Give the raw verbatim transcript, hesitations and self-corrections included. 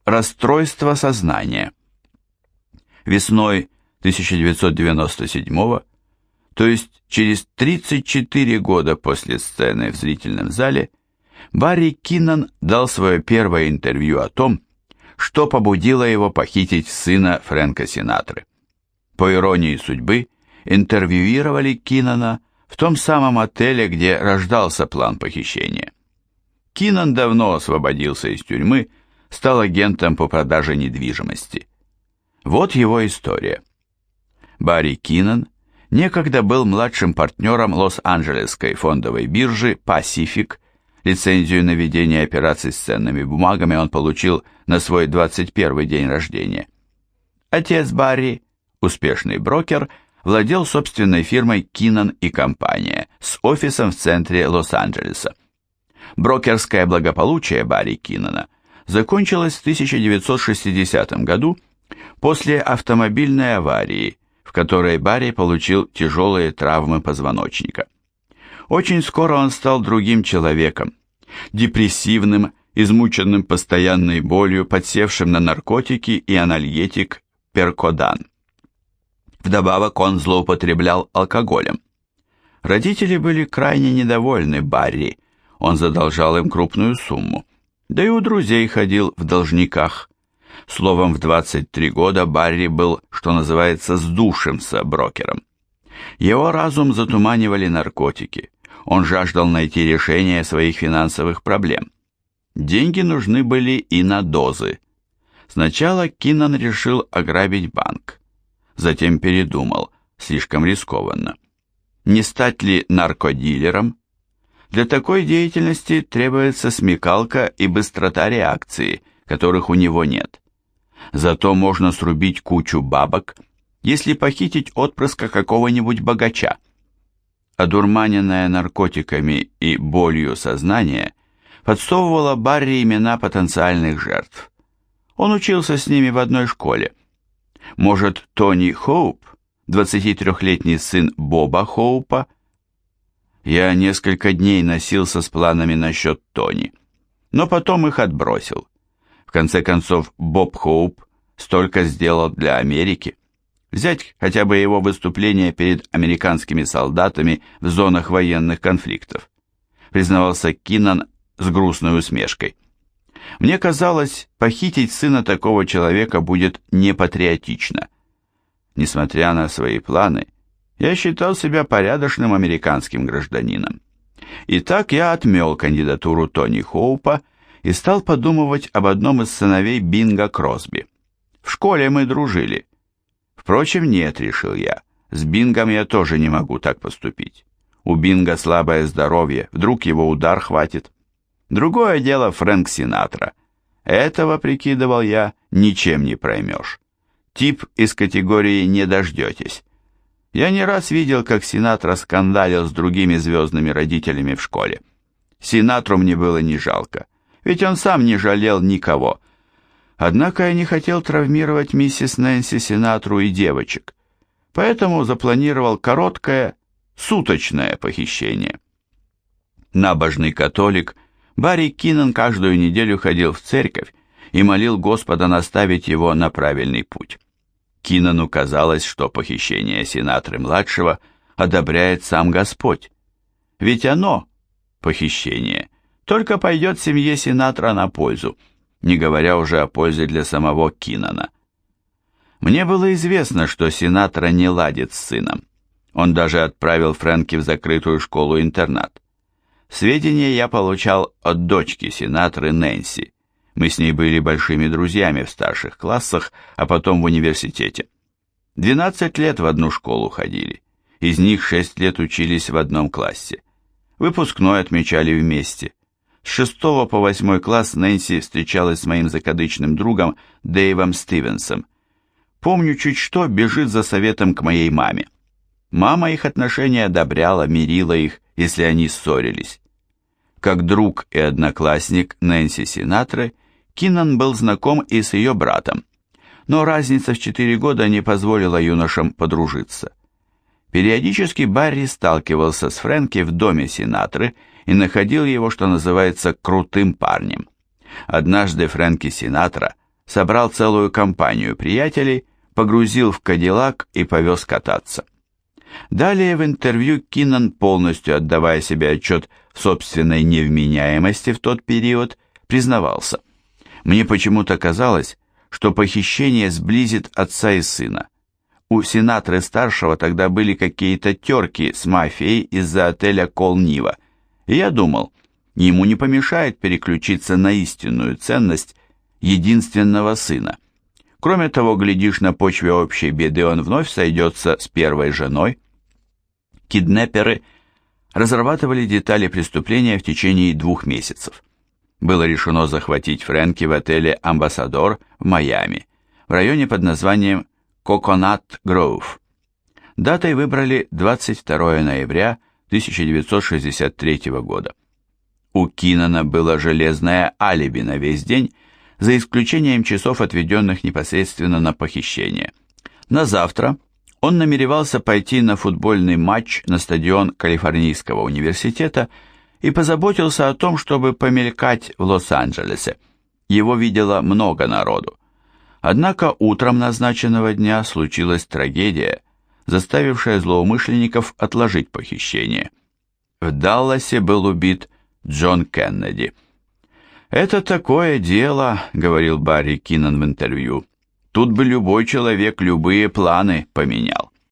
Расстройство сознания. Весной тысяча девятьсот девяносто седьмого, то есть через тридцать четыре года после сцены в зрительном зале, Барри Киннон дал свое первое интервью о том, что побудило его похитить сына Фрэнка Синатры. По иронии судьбы, интервьюировали Киннона в том самом отеле, где рождался план похищения. Киннон давно освободился из тюрьмы, стал агентом по продаже недвижимости. Вот его история. Барри Киннон некогда был младшим партнером Лос-Анджелесской фондовой биржи Pacific. Лицензию на ведение операций с ценными бумагами он получил на свой двадцать первый день рождения. Отец Барри, успешный брокер, владел собственной фирмой Киннон и компания с офисом в центре Лос-Анджелеса. Брокерское благополучие Барри Киннона закончилось в тысяча девятьсот шестидесятом году после автомобильной аварии, в которой Барри получил тяжелые травмы позвоночника. Очень скоро он стал другим человеком, депрессивным, измученным постоянной болью, подсевшим на наркотики и анальгетик Перкодан. Вдобавок он злоупотреблял алкоголем. Родители были крайне недовольны Барри, он задолжал им крупную сумму, да и у друзей ходил в должниках. Словом, в двадцать три года Барри был, что называется, сдувшимся брокером. Его разум затуманивали наркотики. Он жаждал найти решение своих финансовых проблем. Деньги нужны были и на дозы. Сначала Киннон решил ограбить банк. Затем передумал, слишком рискованно. Не стать ли наркодилером? Для такой деятельности требуется смекалка и быстрота реакции, которых у него нет. Зато можно срубить кучу бабок, если похитить отпрыска какого-нибудь богача. Одурманенное наркотиками и болью сознание подсовывало Барри имена потенциальных жертв. Он учился с ними в одной школе. Может, Тони Хоуп, двадцатитрёхлетний сын Боба Хоупа? Я несколько дней носился с планами насчет Тони, но потом их отбросил. В конце концов, Боб Хоуп столько сделал для Америки. Взять хотя бы его выступление перед американскими солдатами в зонах военных конфликтов, признавался Киннон с грустной усмешкой. Мне казалось, похитить сына такого человека будет непатриотично. Несмотря на свои планы, я считал себя порядочным американским гражданином. Итак, я отмел кандидатуру Тони Хоупа и стал подумывать об одном из сыновей Бинга Кросби. В школе мы дружили. Впрочем, нет, решил я, с Бингом я тоже не могу так поступить. У Бинга слабое здоровье, вдруг его удар хватит. Другое дело Фрэнк Синатра. Этого, прикидывал я, ничем не проймешь. Тип из категории «не дождетесь». Я не раз видел, как Синатра скандалил с другими звездными родителями в школе. Синатру мне было не жалко, ведь он сам не жалел никого. Однако я не хотел травмировать миссис Нэнси Синатру и девочек, поэтому запланировал короткое, суточное похищение. Набожный католик, Барри Киннон каждую неделю ходил в церковь и молил Господа наставить его на правильный путь. Киннону казалось, что похищение Синатры-младшего одобряет сам Господь, ведь оно, похищение, только пойдет семье Синатра на пользу, не говоря уже о пользе для самого Киннона. Мне было известно, что Синатра не ладит с сыном. Он даже отправил Фрэнки в закрытую школу-интернат. Сведения я получал от дочки Синатры Нэнси. Мы с ней были большими друзьями в старших классах, а потом в университете. Двенадцать лет в одну школу ходили. Из них шесть лет учились в одном классе. Выпускной отмечали вместе. С шестого по восьмой класс Нэнси встречалась с моим закадычным другом Дэйвом Стивенсом. Помню, чуть что бежит за советом к моей маме. Мама их отношения одобряла, мирила их, если они ссорились. Как друг и одноклассник Нэнси Синатры, Киннон был знаком и с ее братом, но разница в четыре года не позволила юношам подружиться. Периодически Барри сталкивался с Фрэнки в доме Синатры и находил его, что называется, крутым парнем. Однажды Фрэнки Синатра собрал целую компанию приятелей, погрузил в Кадиллак и повез кататься. Далее в интервью Киннан, полностью отдавая себе отчет в собственной невменяемости в тот период, признавался: «Мне почему-то казалось, что похищение сблизит отца и сына. У Синатры-старшего тогда были какие-то терки с мафией из-за отеля Кол-Нива, и я думал, ему не помешает переключиться на истинную ценность единственного сына. Кроме того, глядишь, на почве общей беды он вновь сойдется с первой женой». Киднеперы разрабатывали детали преступления в течение двух месяцев. Было решено захватить Фрэнки в отеле «Амбассадор» в Майами, в районе под названием Коконат Гроув. Датой выбрали двадцать второе ноября тысяча девятьсот шестьдесят третьего года. У Киннана было железное алиби на весь день, за исключением часов, отведенных непосредственно на похищение. На завтра он намеревался пойти на футбольный матч на стадион Калифорнийского университета и позаботился о том, чтобы помелькать в Лос-Анджелесе. Его видело много народу. Однако утром назначенного дня случилась трагедия, заставившая злоумышленников отложить похищение. В Далласе был убит Джон Кеннеди. «Это такое дело», — говорил Барри Киннан в интервью. «Тут бы любой человек любые планы поменял».